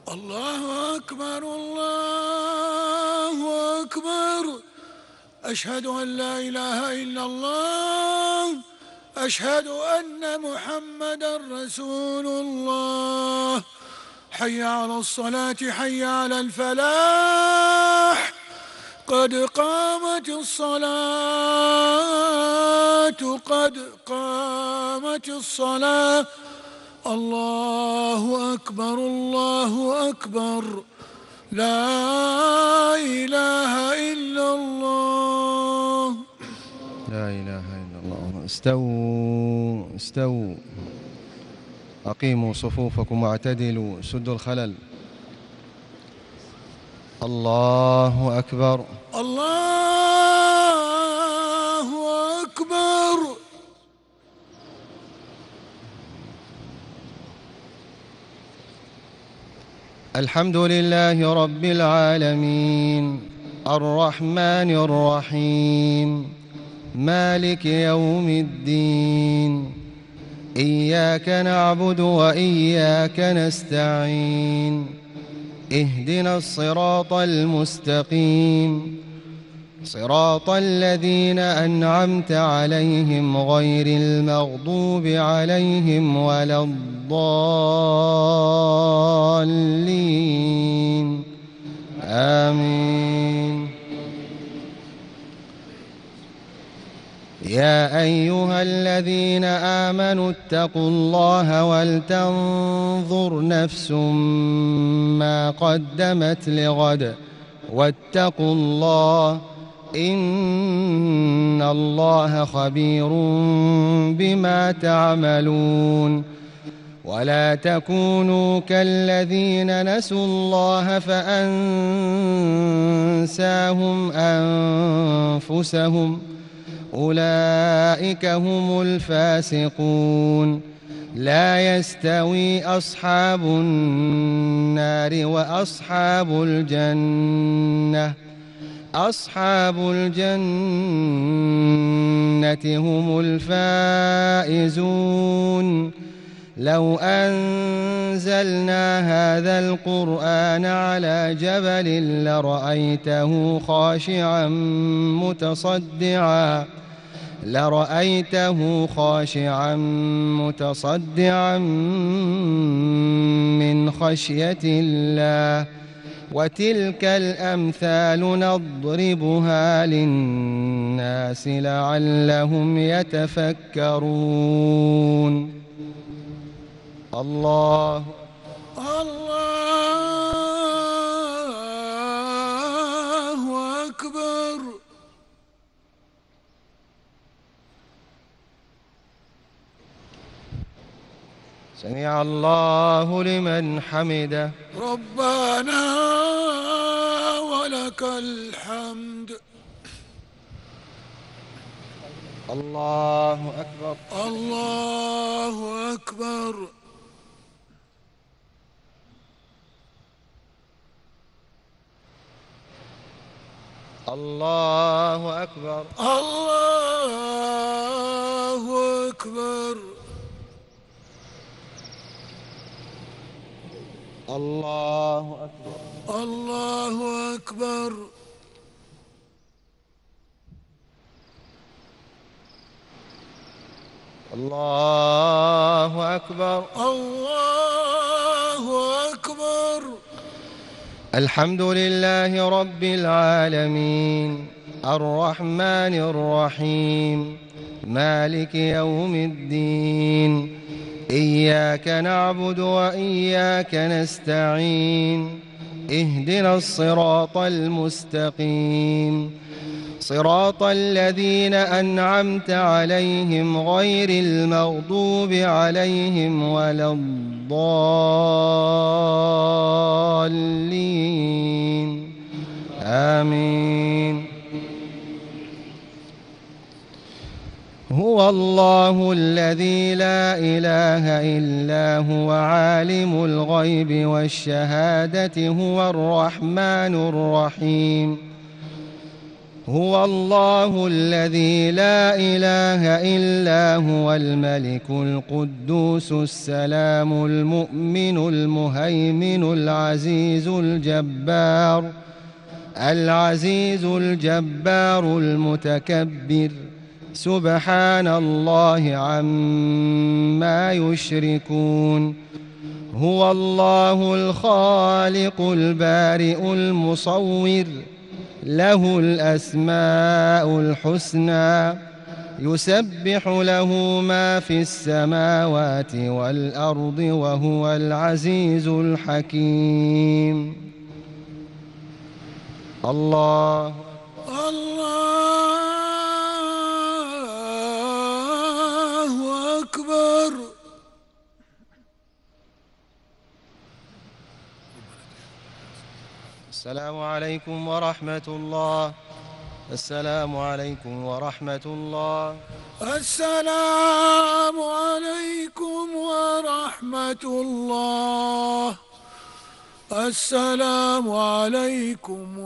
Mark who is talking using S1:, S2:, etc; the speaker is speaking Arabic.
S1: الله أكبر الله أكبر. أشهد أن لا إله إلا الله. أشهد أن محمدا رسول الله. حي على الصلاة حي على الفلاح. قد قامت الصلاة قد قامت الصلاة. الله أكبر الله أكبر. لا إله إلا الله.
S2: لا إله إلا الله. استووا استووا، أقيموا صفوفكم واعتدلوا، سدوا الخلل. الله أكبر
S1: الله أكبر.
S2: الحمد لله رب العالمين، الرحمن الرحيم، مالك يوم الدين. إياك نعبد وإياك نستعين. اهدنا الصراط المستقيم، صراط الذين أنعمت عليهم غير المغضوب عليهم ولا الضالين. آمين. يا أيها الذين آمنوا اتقوا الله ولتنظر نفس ما قدمت لغد واتقوا الله، إن الله خبير بما تعملون. ولا تكونوا كالذين نسوا الله فأنساهم أنفسهم، أولئك هم الفاسقون. لا يستوي أصحاب النار وأصحاب الجنة، أصحاب الجنة هم الفائزون. لو أنزلنا هذا القرآن على جبل لرأيته خاشعا متصدعا من خشية الله. وتلك الأمثال نضربها للناس لعلهم يتفكرون. الله
S1: أكبر.
S2: سمع الله لمن حمده.
S1: ربنا ولك الحمد.
S2: الله أكبر
S1: الله أكبر.
S2: الله أكبر
S1: الله أكبر.
S2: الله أكبر
S1: الله أكبر.
S2: الله أكبر
S1: الله أكبر.
S2: الحمد لله رب العالمين، الرحمن الرحيم، مالك يوم الدين. إياك نعبد وإياك نستعين. اهدنا الصراط المستقيم، صراط الذين أنعمت عليهم غير المغضوب عليهم ولا الضالين. آمين. هو الله الذي لا إله إلا هو عالم الغيب والشهادة، هو الرحمن الرحيم. هو الله الذي لا إله إلا هو الملك القدوس السلام المؤمن المهيمن العزيز الجبار المتكبر سبحان الله عما يشركون. هو الله الخالق البارئ المصور له الأسماء الحسنى يسبح له ما في السماوات والأرض وهو العزيز الحكيم. الله
S1: أكبر.
S2: السلام عليكم ورحمة الله. السلام عليكم ورحمة الله.
S1: السلام عليكم ورحمة الله. السلام عليكم.